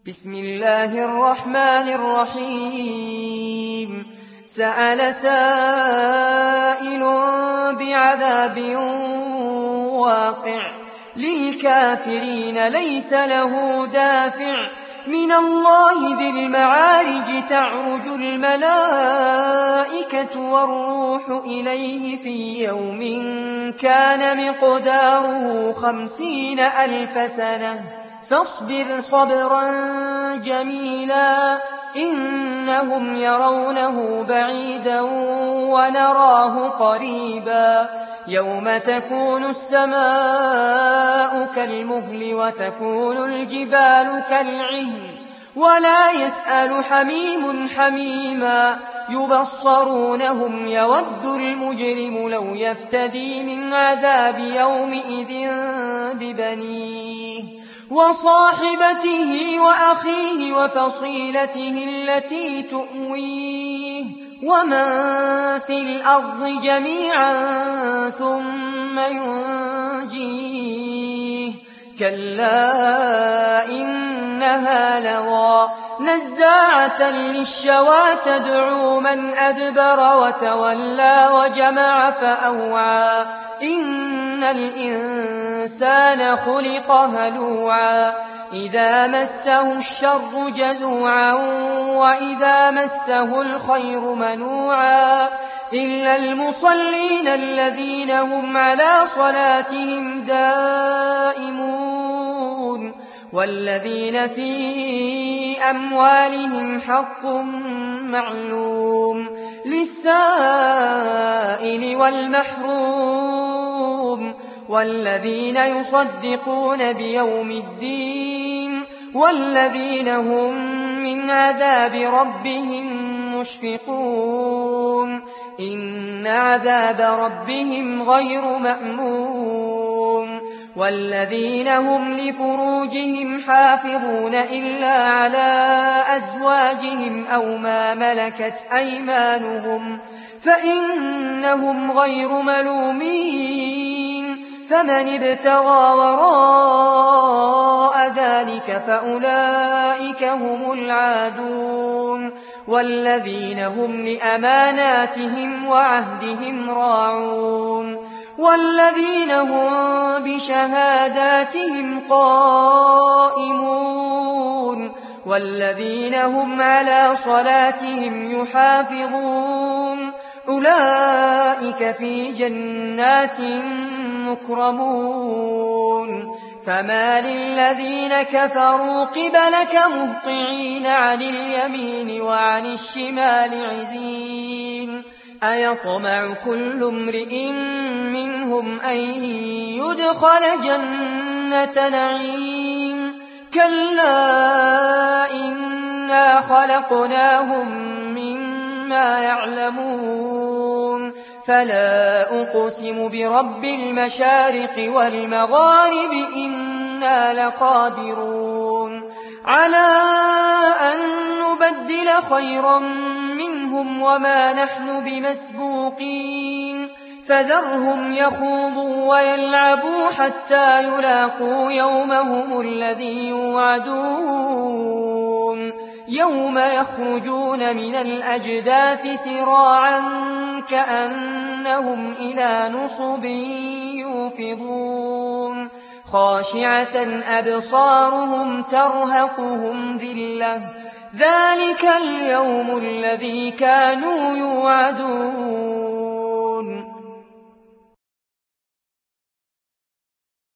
بسم الله الرحمن الرحيم سأل سائل بعذاب واقع للكافرين ليس له دافع من الله ذي المعارج تعرج الملائكة والروح إليه في يوم كان مقداره 50,000 سنة فاصبر صبرا جميلا إنهم يرونه بعيدا ونراه قريبا يوم تكون السماء كالمهل وتكون الجبال كالعهن ولا يسأل حميم حميما يبصرونهم يود المجرم لو يفتدي من عذاب يومئذ ببنيه وصاحبته وأخيه وفصيلته التي تؤويه ومن في الأرض جميعا ثم ينجيه كلا إنها لظى نزاعة للشوى تدعو من أدبر وتولى وجمع فأوعى إن الإنسان خلق هلوعا إذا مسه الشر جزوعا وإذا مسه الخير منوعا إلا المصلين الذين هم على صلاتهم دائمون والذين في أموالهم حق معلوم للسائل والمحروم والذين يصدقون بيوم الدين والذين هم من عذاب ربهم مشفقون إن عذاب ربهم غير مأمون والذين هم لفروجهم حافظون إلا على أزواجهم أو ما ملكت أيمانهم فإنهم غير ملومين فمن ابتغى وراء ذلك فأولئك هم العادون والذين هم لأماناتهم وعهدهم راعون والذين هم بشهاداتهم قائمون والذين هم على صلاتهم يحافظون أولئك في جنات مكرمون فما للذين كفروا قبلك مهطعين عن اليمين وعن الشمال عزين أيطمع كل امرئ منهم أن يدخل جنة نعيم كلا إنا خلقناهم مما يعلمون فلا أقسم برب المشارق والمغارب إنا لقادرون على أن نبدل خيرا منهم وما نحن بمسبوقين فذرهم يخوضوا ويلعبوا حتى يلاقوا يومهم الذي يوعدون يوم يخرجون من الأجداث سراعا كأنهم إلى نصب يوفضون خاشعة أبصارهم ترهقهم ذلة ذلك اليوم الذي كانوا يوعدون